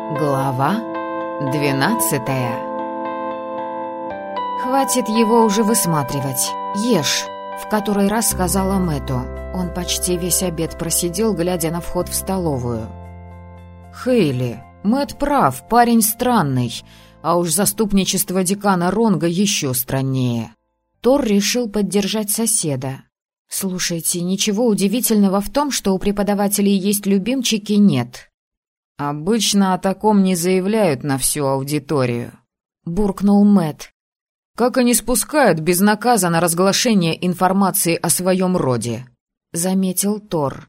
Глава 12. «Хватит его уже высматривать. Ешь», — в который раз сказала Мэтту. Он почти весь обед просидел, глядя на вход в столовую. «Хейли, Мэтт прав, парень странный, а уж заступничество декана Ронга еще страннее». Тор решил поддержать соседа. «Слушайте, ничего удивительного в том, что у преподавателей есть любимчики, нет». «Обычно о таком не заявляют на всю аудиторию», — буркнул Мэтт. «Как они спускают безнаказанно разглашение информации о своем роде», — заметил Тор.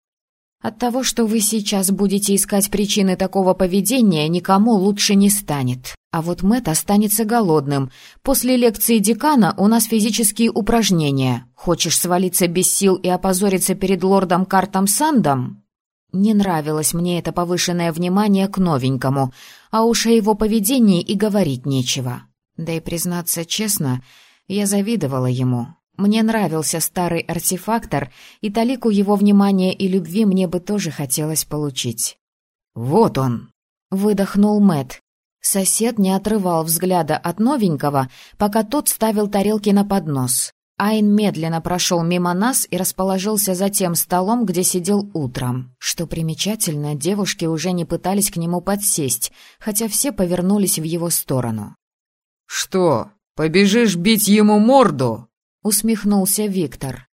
«От того, что вы сейчас будете искать причины такого поведения, никому лучше не станет. А вот Мэтт останется голодным. После лекции декана у нас физические упражнения. Хочешь свалиться без сил и опозориться перед лордом Картом Сандом?» Не нравилось мне это повышенное внимание к новенькому, а уж о его поведении и говорить нечего. Да и, признаться честно, я завидовала ему. Мне нравился старый артефактор, и талику его внимания и любви мне бы тоже хотелось получить. «Вот он!» — выдохнул Мэтт. Сосед не отрывал взгляда от новенького, пока тот ставил тарелки на поднос. Айн медленно прошел мимо нас и расположился за тем столом, где сидел утром. Что примечательно, девушки уже не пытались к нему подсесть, хотя все повернулись в его сторону. «Что, побежишь бить ему морду?» — усмехнулся Виктор.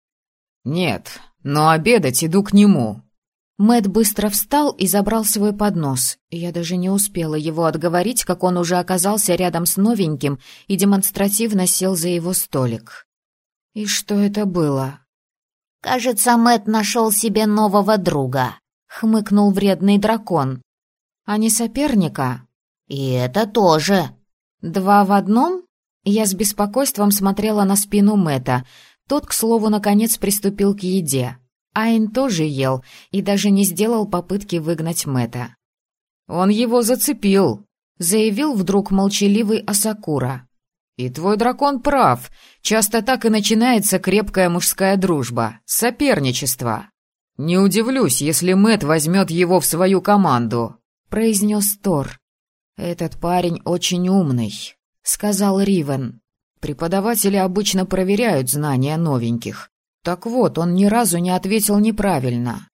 «Нет, но обедать иду к нему». Мэтт быстро встал и забрал свой поднос. Я даже не успела его отговорить, как он уже оказался рядом с новеньким и демонстративно сел за его столик. «И что это было?» «Кажется, Мэтт нашел себе нового друга», — хмыкнул вредный дракон. «А не соперника?» «И это тоже». «Два в одном?» Я с беспокойством смотрела на спину Мэтта. Тот, к слову, наконец приступил к еде. Айн тоже ел и даже не сделал попытки выгнать Мэтта. «Он его зацепил», — заявил вдруг молчаливый Асакура. «И твой дракон прав. Часто так и начинается крепкая мужская дружба, соперничество. Не удивлюсь, если Мэтт возьмет его в свою команду», — произнес Тор. «Этот парень очень умный», — сказал Ривен. «Преподаватели обычно проверяют знания новеньких. Так вот, он ни разу не ответил неправильно».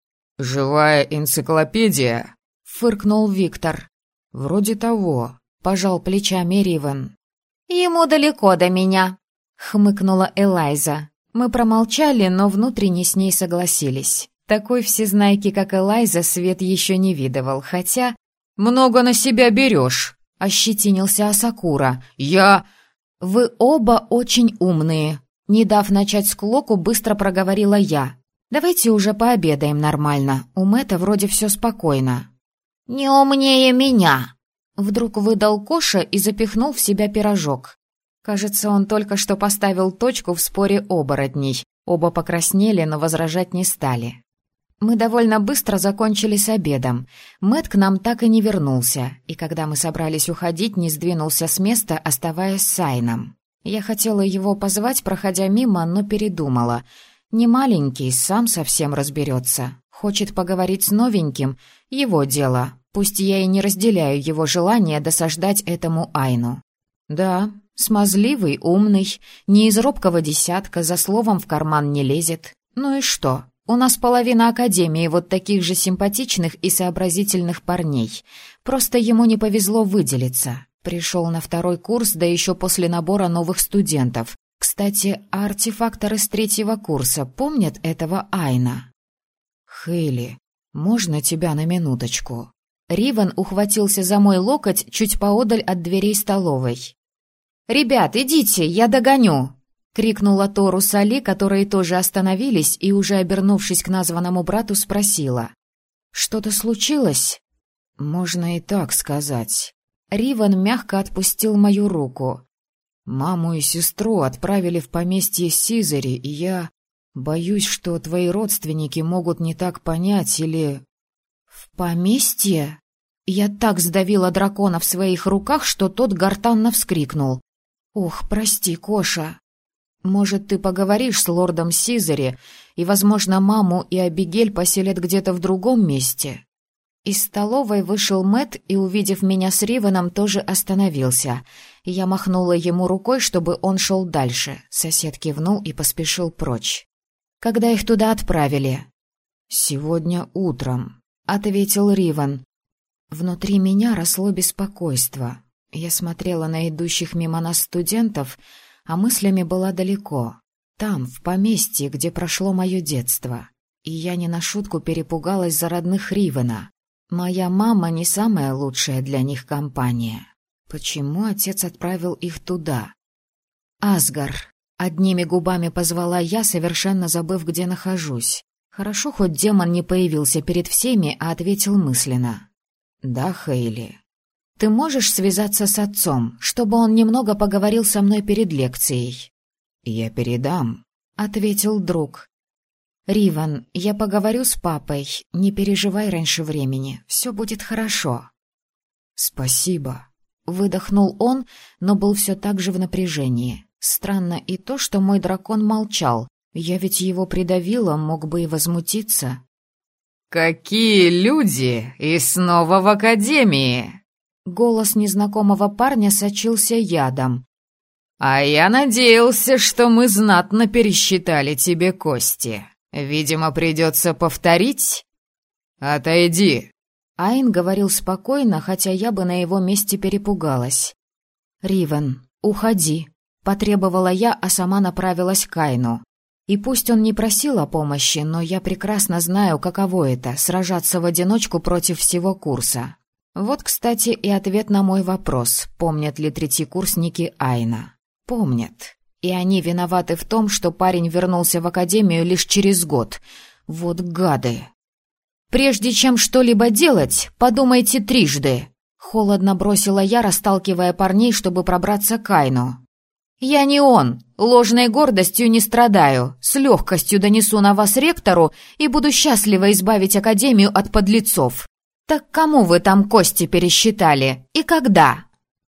«Живая энциклопедия?» — фыркнул Виктор. «Вроде того», — пожал плечами Ривен. «Ему далеко до меня», — хмыкнула Элайза. Мы промолчали, но внутренне с ней согласились. Такой всезнайки, как Элайза, Свет еще не видывал, хотя... «Много на себя берешь», — ощетинился Асакура. «Вы оба очень умные», — не дав начать склоку, быстро проговорила я. «Давайте уже пообедаем нормально, у Мэтта вроде все спокойно». «Не умнее меня», — вдруг выдал Коша и запихнул в себя пирожок. Кажется, он только что поставил точку в споре оборотней. Оба покраснели, но возражать не стали. Мы довольно быстро закончили с обедом. Мэтт к нам так и не вернулся, и когда мы собрались уходить, не сдвинулся с места, оставаясь с Айном. Я хотела его позвать, проходя мимо, но передумала. Не маленький, сам совсем разберется. Хочет поговорить с новеньким — его дело. Пусть я и не разделяю его желание досаждать этому Айну. Да, смазливый, умный, не из робкого десятка, за словом в карман не лезет. Ну и что? У нас половина академии вот таких же симпатичных и сообразительных парней. Просто ему не повезло выделиться. Пришел на второй курс, да еще после набора новых студентов. Кстати, а артефакторы с третьего курса помнят этого Айна? «Хейли, можно тебя на минуточку?» Ривен ухватился за мой локоть чуть поодаль от дверей столовой. «Ребят, идите, я догоню!» — крикнула Тору Сали, которые тоже остановились, и, уже обернувшись к названному брату, спросила. «Что-то случилось?» «Можно и так сказать». Ривен мягко отпустил мою руку. «Маму и сестру отправили в поместье Сизари, и я боюсь, что твои родственники могут не так понять или...» «В поместье?» Я так сдавила дракона в своих руках, что тот гортанно вскрикнул. «Ох, прости, Коша. Может, ты поговоришь с лордом Сизари, и, возможно, маму и Абигель поселят где-то в другом месте?» Из столовой вышел Мэтт и, увидев меня с Ривеном, тоже остановился. Я махнула ему рукой, чтобы он шел дальше. Сосед кивнул и поспешил прочь. «Когда их туда отправили?» «Сегодня утром», — ответил Ривен. Внутри меня росло беспокойство. Я смотрела на идущих мимо нас студентов, а мыслями была далеко. Там, в поместье, где прошло мое детство. И я не на шутку перепугалась за родных Ривена. Моя мама не самая лучшая для них компания. Почему отец отправил их туда? «Асгар», — одними губами позвала я, совершенно забыв, где нахожусь. Хорошо, хоть демон не появился перед всеми, а ответил мысленно. «Да, Хейли. Ты можешь связаться с отцом, чтобы он немного поговорил со мной перед лекцией?» «Я передам», — ответил друг. «Ривен, я поговорю с папой. Не переживай раньше времени. Все будет хорошо». «Спасибо», — выдохнул он, но был все так же в напряжении. Странно и то, что мой дракон молчал. Я ведь его придавила, мог бы и возмутиться. «Какие люди! И снова в академии!» Голос незнакомого парня сочился ядом. «А я надеялся, что мы знатно пересчитали тебе кости. Видимо, придется повторить?» «Отойди!» Айн говорил спокойно, хотя я бы на его месте перепугалась. «Ривен, уходи!» — потребовала я, а сама направилась к Айну. И пусть он не просил о помощи, но я прекрасно знаю, каково это — сражаться в одиночку против всего курса. Вот, кстати, и ответ на мой вопрос, помнят ли третьекурсники Айна. Помнят. И они виноваты в том, что парень вернулся в академию лишь через год. Вот гады. «Прежде чем что-либо делать, подумайте трижды», — холодно бросила я, расталкивая парней, чтобы пробраться к Айну. «Я не он, ложной гордостью не страдаю, с легкостью донесу на вас ректору и буду счастлива избавить академию от подлецов. Так кому вы там кости пересчитали и когда?»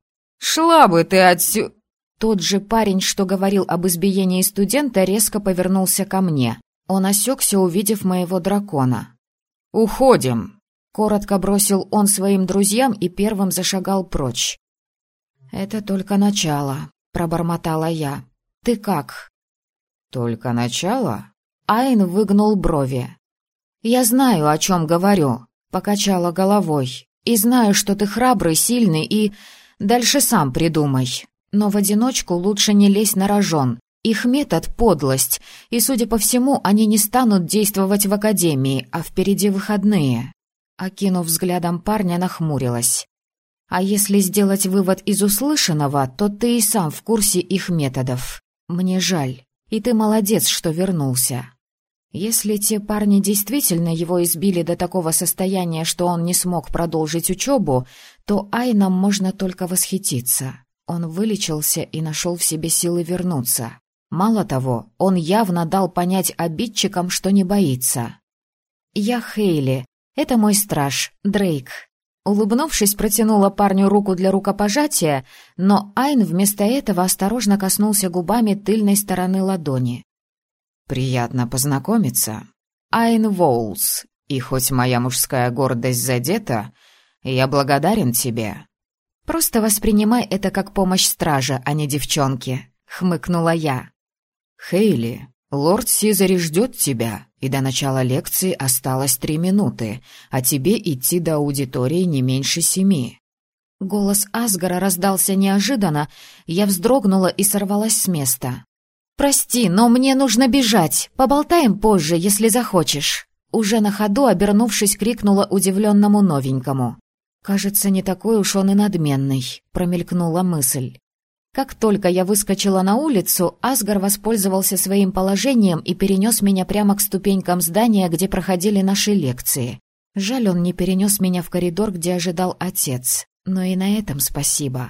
«Шла бы ты отсюда!» Тот же парень, что говорил об избиении студента, резко повернулся ко мне. Он осекся, увидев моего дракона. «Уходим!» — коротко бросил он своим друзьям и первым зашагал прочь. «Это только начало», — пробормотала я. «Ты как?» «Только начало?» Айн выгнул брови. «Я знаю, о чем говорю», — покачала головой. «И знаю, что ты храбрый, сильный и... Дальше сам придумай. Но в одиночку лучше не лезь на рожон. Их метод — подлость, и, судя по всему, они не станут действовать в академии, а впереди выходные». Окинув взглядом парня, нахмурилась. «А если сделать вывод из услышанного, то ты и сам в курсе их методов. Мне жаль, и ты молодец, что вернулся. Если те парни действительно его избили до такого состояния, что он не смог продолжить учебу, то Айном можно только восхититься. Он вылечился и нашел в себе силы вернуться. Мало того, он явно дал понять обидчикам, что не боится. «Я Хейли. Это мой страж, Дрейк». Улыбнувшись, протянула парню руку для рукопожатия, но Айн вместо этого осторожно коснулся губами тыльной стороны ладони. «Приятно познакомиться. Айн Воулс. И хоть моя мужская гордость задета, я благодарен тебе». «Просто воспринимай это как помощь стража, а не девчонки», — хмыкнула я. «Хейли, лорд Сизари ждет тебя, и до начала лекции осталось 3 минуты, а тебе идти до аудитории не меньше 7». Голос Асгара раздался неожиданно, я вздрогнула и сорвалась с места. «Прости, но мне нужно бежать. Поболтаем позже, если захочешь». Уже на ходу, обернувшись, крикнула удивленному новенькому. «Кажется, не такой уж он и надменный», — промелькнула мысль. Как только я выскочила на улицу, Асгар воспользовался своим положением и перенес меня прямо к ступенькам здания, где проходили наши лекции. Жаль, он не перенес меня в коридор, где ожидал отец. Но и на этом спасибо.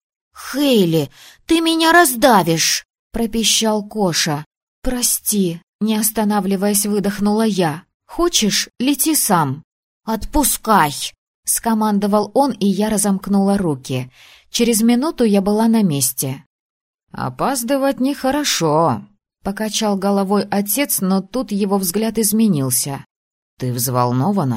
«Хейли, ты меня раздавишь!» — пропищал Коша. «Прости», — не останавливаясь, выдохнула я. «Хочешь, лети сам». «Отпускай!» — скомандовал он, и я разомкнула руки. Через минуту я была на месте. «Опаздывать нехорошо», — покачал головой отец, но тут его взгляд изменился. «Ты взволнована?»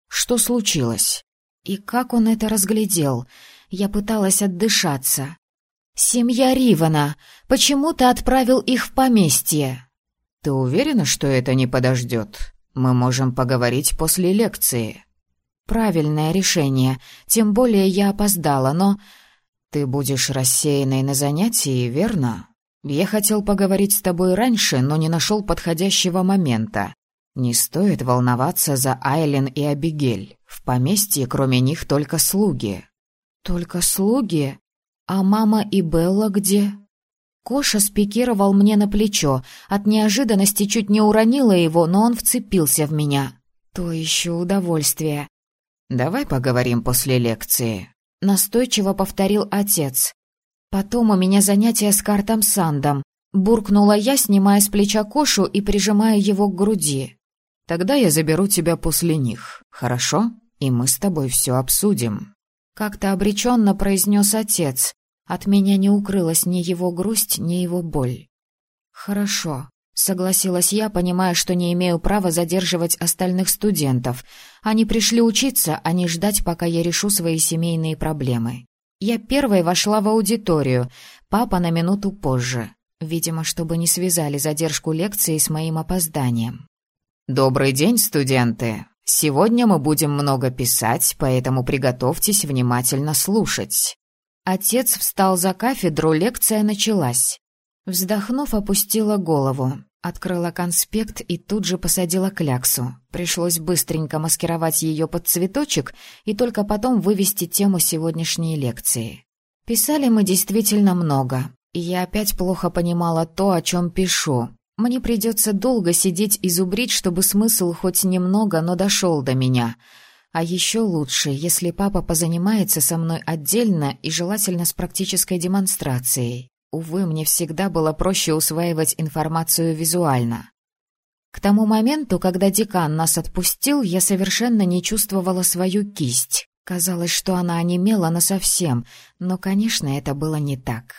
Что случилось?» И как он это разглядел? Я пыталась отдышаться. «Семья Ривана. Почему ты отправил их в поместье?» «Ты уверена, что это не подождет? Мы можем поговорить после лекции». «Правильное решение. Тем более я опоздала, но...» «Ты будешь рассеянной на занятии, верно? Я хотел поговорить с тобой раньше, но не нашел подходящего момента. Не стоит волноваться за Айлен и Абигель. В поместье кроме них только слуги». «Только слуги? А мама и Белла где?» Коша спикировал мне на плечо. От неожиданности чуть не уронила его, но он вцепился в меня. То еще удовольствие. «Давай поговорим после лекции», — настойчиво повторил отец. «Потом у меня занятия с Картом Сандом», — буркнула я, снимая с плеча Кошу и прижимая его к груди. «Тогда я заберу тебя после них, хорошо? И мы с тобой все обсудим». Как-то обреченно произнес отец. От меня не укрылась ни его грусть, ни его боль. «Хорошо», — согласилась я, понимая, что не имею права задерживать остальных студентов. Они пришли учиться, а не ждать, пока я решу свои семейные проблемы. Я первой вошла в аудиторию, папа на минуту позже. Видимо, чтобы не связали задержку лекции с моим опозданием. «Добрый день, студенты! Сегодня мы будем много писать, поэтому приготовьтесь внимательно слушать». Отец встал за кафедру, лекция началась. Вздохнув, опустила голову. Открыла конспект и тут же посадила кляксу. Пришлось быстренько маскировать ее под цветочек и только потом вывести тему сегодняшней лекции. Писали мы действительно много, и я опять плохо понимала то, о чем пишу. Мне придется долго сидеть и зубрить, чтобы смысл хоть немного, но дошел до меня. А еще лучше, если папа позанимается со мной отдельно и желательно с практической демонстрацией. Увы, мне всегда было проще усваивать информацию визуально. К тому моменту, когда декан нас отпустил, я совершенно не чувствовала свою кисть. Казалось, что она онемела насовсем, но, конечно, это было не так.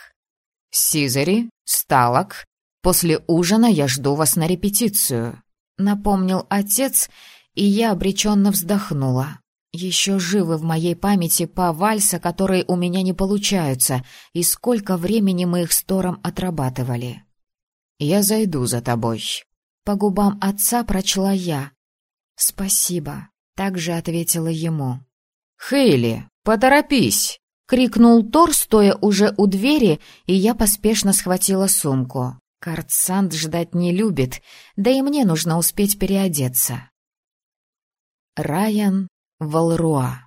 «Сизари, Сталок, после ужина я жду вас на репетицию», — напомнил отец, и я обреченно вздохнула. Еще живы в моей памяти па вальса, которые у меня не получаются, и сколько времени мы их с Тором отрабатывали. «Я зайду за тобой». По губам отца прочла я. «Спасибо», — также ответила ему. «Хейли, поторопись!» — крикнул Тор, стоя уже у двери, и я поспешно схватила сумку. Карт Санд ждать не любит, да и мне нужно успеть переодеться. Райан Валруа.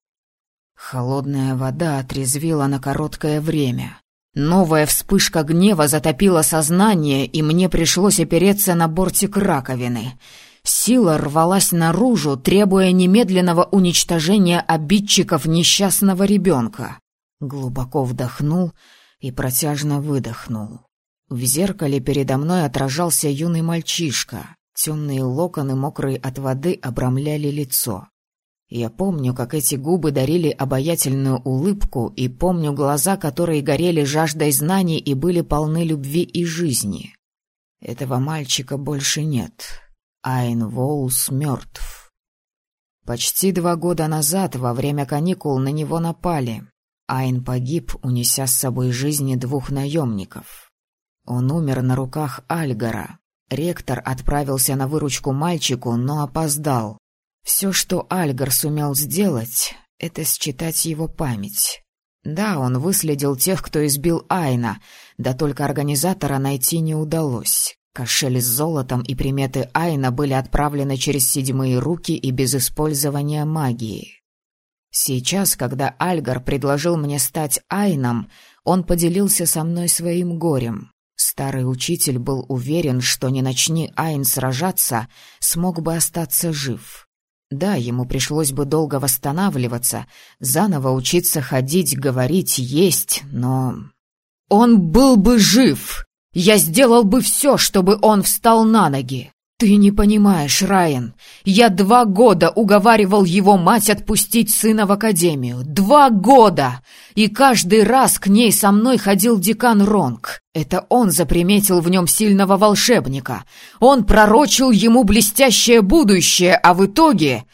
Холодная вода отрезвила на короткое время. Новая вспышка гнева затопила сознание, и мне пришлось опереться на бортик раковины. Сила рвалась наружу, требуя немедленного уничтожения обидчиков несчастного ребенка. Глубоко вдохнул и протяжно выдохнул. В зеркале передо мной отражался юный мальчишка. Темные локоны, мокрые от воды, обрамляли лицо. Я помню, как эти губы дарили обаятельную улыбку, и помню глаза, которые горели жаждой знаний и были полны любви и жизни. Этого мальчика больше нет. Айн Воулс мертв. Почти 2 года назад, во время каникул, на него напали. Айн погиб, унеся с собой жизни 2 наемников. Он умер на руках Альгара. Ректор отправился на выручку мальчику, но опоздал. Все, что Альгар сумел сделать, это считать его память. Да, он выследил тех, кто избил Айна, да только организатора найти не удалось. Кошель с золотом и приметы Айна были отправлены через 7-е руки и без использования магии. Сейчас, когда Альгар предложил мне стать Айном, он поделился со мной своим горем. Старый учитель был уверен, что не начни Айн сражаться, смог бы остаться жив. Да, ему пришлось бы долго восстанавливаться, заново учиться ходить, говорить, есть, но... Он был бы жив! Я сделал бы все, чтобы он встал на ноги! Ты не понимаешь, Райан, я 2 года уговаривал его мать отпустить сына в академию. 2 года! И каждый раз к ней со мной ходил декан Ронг. Это он заприметил в нем сильного волшебника. Он пророчил ему блестящее будущее, а в итоге...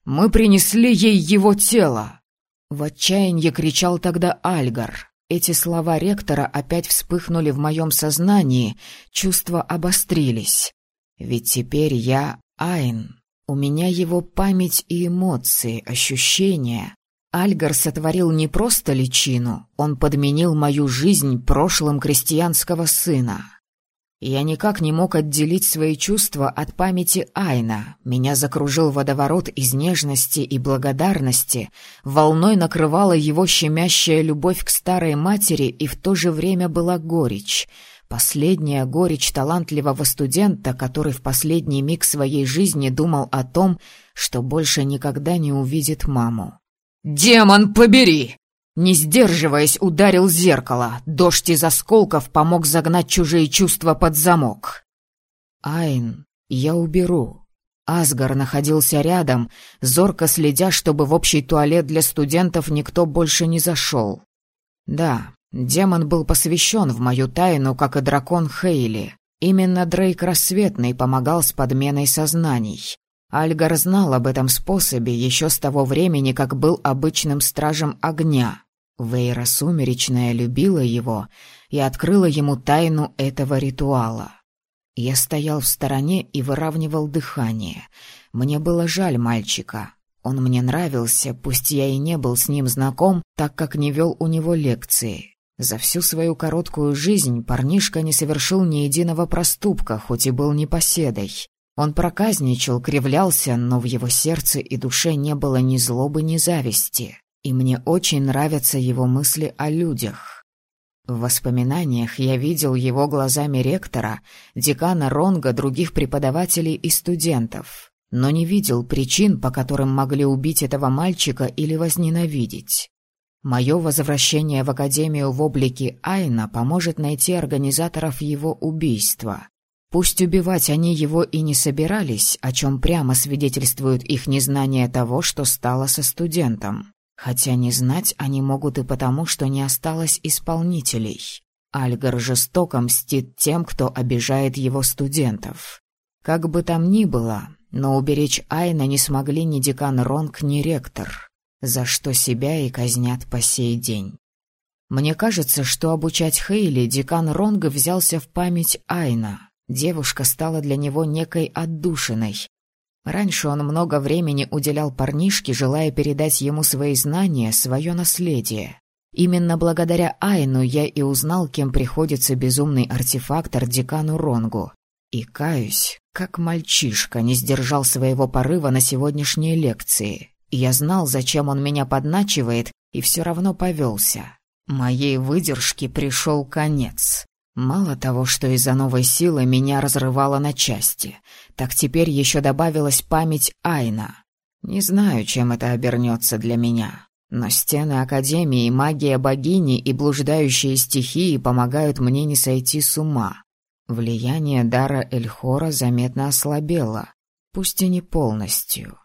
Мы принесли ей его тело!» В отчаянии кричал тогда Альгар. Эти слова ректора опять вспыхнули в моем сознании, чувства обострились. Ведь теперь я Айн. У меня его память и эмоции, ощущения. Альгар сотворил не просто личину, он подменил мою жизнь прошлым крестьянского сына. Я никак не мог отделить свои чувства от памяти Айна. Меня закружил водоворот из нежности и благодарности, волной накрывала его щемящая любовь к старой матери, и в то же время была горечь. Последняя горечь талантливого студента, который в последний миг своей жизни думал о том, что больше никогда не увидит маму. «Демон побери!» Не сдерживаясь, ударил зеркало. Дождь из осколков помог загнать чужие чувства под замок. «Айн, я уберу». Асгар находился рядом, зорко следя, чтобы в общий туалет для студентов никто больше не зашел. Да, демон был посвящен в мою тайну, как и дракон Хейли. Именно Дрейк Рассветный помогал с подменой сознаний. Альгар знал об этом способе еще с того времени, как был обычным стражем огня. Вейра Сумеречная любила его и открыла ему тайну этого ритуала. Я стоял в стороне и выравнивал дыхание. Мне было жаль мальчика. Он мне нравился, пусть я и не был с ним знаком, так как не вел у него лекции. За всю свою короткую жизнь парнишка не совершил ни единого проступка, хоть и был непоседой. Он проказничал, кривлялся, но в его сердце и душе не было ни злобы, ни зависти. И мне очень нравятся его мысли о людях. В воспоминаниях я видел его глазами ректора, декана Ронга, других преподавателей и студентов, но не видел причин, по которым могли убить этого мальчика или возненавидеть. Мое возвращение в Академию в облике Айна поможет найти организаторов его убийства. Пусть убивать они его и не собирались, о чем прямо свидетельствует их незнание того, что стало со студентом. Хотя не знать они могут и потому, что не осталось исполнителей. Альгар жестоко мстит тем, кто обижает его студентов. Как бы там ни было, но уберечь Айна не смогли ни декан Ронг, ни ректор, за что себя и казнят по сей день. Мне кажется, что обучать Хейли декан Ронг взялся в память Айна. Девушка стала для него некой отдушиной. Раньше он много времени уделял парнишке, желая передать ему свои знания, свое наследие. Именно благодаря Айну я и узнал, кем приходится безумный артефактор декану Ронгу. И, каюсь, как мальчишка не сдержал своего порыва на сегодняшней лекции. Я знал, зачем он меня подначивает, и все равно повелся. Моей выдержке пришел конец. Мало того, что из-за новой силы меня разрывало на части, так теперь еще добавилась память Айна. Не знаю, чем это обернется для меня, но стены Академии, магия богини и блуждающие стихии помогают мне не сойти с ума. Влияние дара Эльхора заметно ослабело, пусть и не полностью.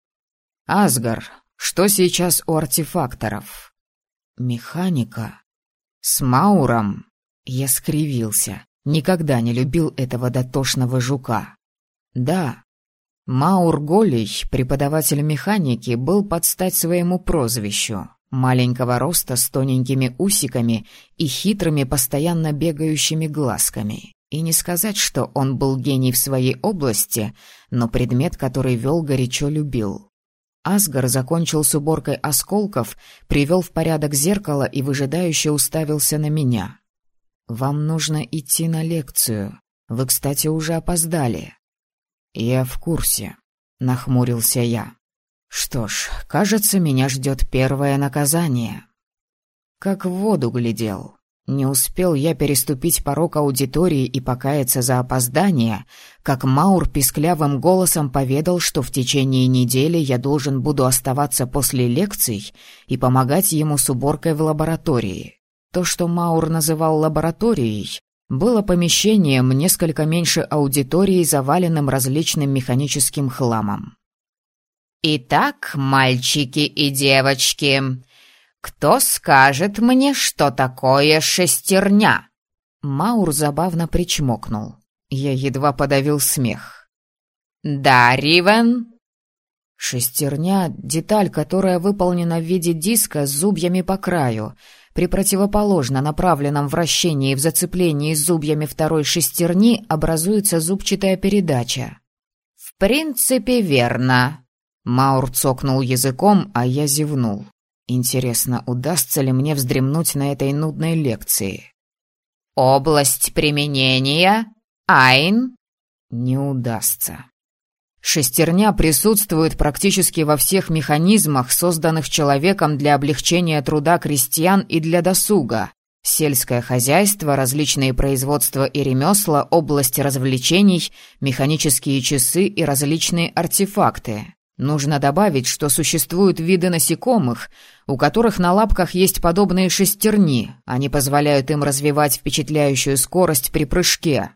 «Асгар, что сейчас у артефакторов?» «Механика. С Мауром». Я скривился. Никогда не любил этого дотошного жука. Да, Маур Голей, преподаватель механики, был под стать своему прозвищу. Маленького роста с тоненькими усиками и хитрыми, постоянно бегающими глазками. И не сказать, что он был гений в своей области, но предмет, который вел, горячо любил. Асгар закончил с уборкой осколков, привел в порядок зеркало и выжидающе уставился на меня. «Вам нужно идти на лекцию. Вы, кстати, уже опоздали». «Я в курсе», — нахмурился я. «Что ж, кажется, меня ждет первое наказание». Как в воду глядел. Не успел я переступить порог аудитории и покаяться за опоздание, как Маур писклявым голосом поведал, что в течение недели я должен буду оставаться после лекций и помогать ему с уборкой в лаборатории. То, что Маур называл лабораторией, было помещением несколько меньше аудитории, заваленным различным механическим хламом. «Итак, мальчики и девочки, кто скажет мне, что такое шестерня?» Маур забавно причмокнул. Я едва подавил смех. «Да, Ривен?» Шестерня — деталь, которая выполнена в виде диска с зубьями по краю. При противоположно направленном вращении в зацеплении с зубьями второй шестерни образуется зубчатая передача. «В принципе, верно». Маур цокнул языком, а я зевнул. Интересно, удастся ли мне вздремнуть на этой нудной лекции? «Область применения? Айн?» Не удастся. Шестерня присутствует практически во всех механизмах, созданных человеком для облегчения труда крестьян и для досуга. Сельское хозяйство, различные производства и ремесла, область развлечений, механические часы и различные артефакты. Нужно добавить, что существуют виды насекомых, у которых на лапках есть подобные шестерни. Они позволяют им развивать впечатляющую скорость при прыжке.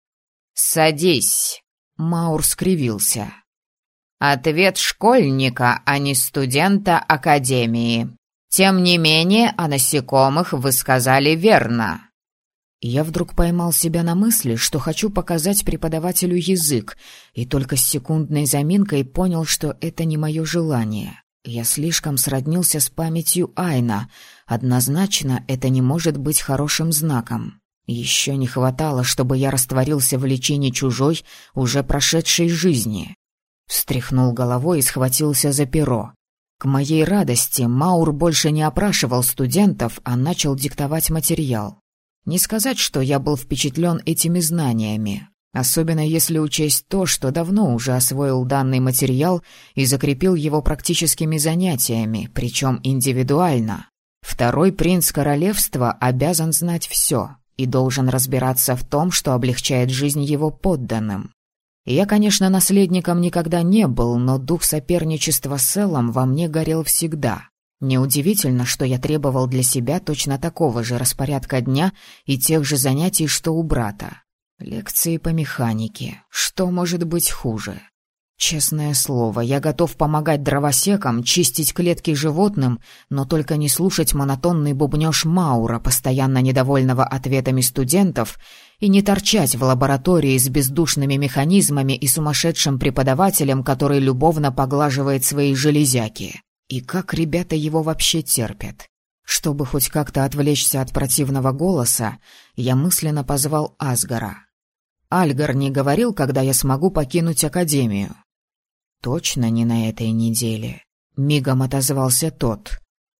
«Садись». Маур скривился. «Ответ школьника, а не студента академии. Тем не менее, о насекомых вы сказали верно». Я вдруг поймал себя на мысли, что хочу показать преподавателю язык, и только с секундной заминкой понял, что это не мое желание. Я слишком сроднился с памятью Айна. Однозначно, это не может быть хорошим знаком. Еще не хватало, чтобы я растворился в личине чужой, уже прошедшей жизни. Встряхнул головой и схватился за перо. К моей радости Маур больше не опрашивал студентов, а начал диктовать материал. Не сказать, что я был впечатлен этими знаниями, особенно если учесть то, что давно уже освоил данный материал и закрепил его практическими занятиями, причем индивидуально. Второй принц королевства обязан знать все и должен разбираться в том, что облегчает жизнь его подданным. Я, конечно, наследником никогда не был, но дух соперничества с Эллом во мне горел всегда. Неудивительно, что я требовал для себя точно такого же распорядка дня и тех же занятий, что у брата. Лекции по механике. Что может быть хуже? Честное слово, я готов помогать дровосекам, чистить клетки животным, но только не слушать монотонный бубнёж Маура, постоянно недовольного ответами студентов, и не торчать в лаборатории с бездушными механизмами и сумасшедшим преподавателем, который любовно поглаживает свои железяки. И как ребята его вообще терпят? Чтобы хоть как-то отвлечься от противного голоса, я мысленно позвал Асгара. «Альгар не говорил, когда я смогу покинуть академию?» «Точно не на этой неделе», — мигом отозвался тот.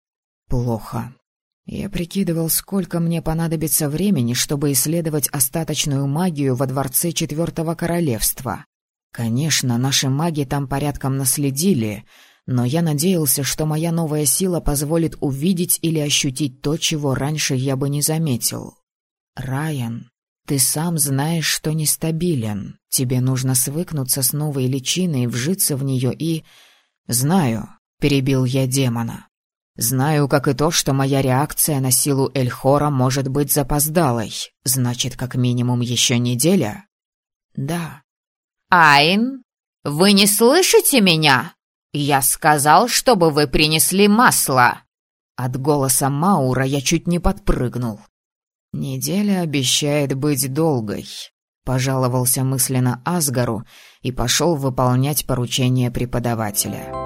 «Плохо. Я прикидывал, сколько мне понадобится времени, чтобы исследовать остаточную магию во дворце Четвертого Королевства. Конечно, наши маги там порядком наследили, но я надеялся, что моя новая сила позволит увидеть или ощутить то, чего раньше я бы не заметил. Райан, ты сам знаешь, что нестабилен. Тебе нужно свыкнуться с новой личиной, вжиться в нее и... «Знаю», — перебил я демона. «Знаю, как и то, что моя реакция на силу Эльхора может быть запоздалой. Значит, как минимум еще неделя?» «Да». «Айн, вы не слышите меня? Я сказал, чтобы вы принесли масло». От голоса Маура я чуть не подпрыгнул. «Неделя обещает быть долгой», — пожаловался мысленно Асгару и пошел выполнять поручение преподавателя.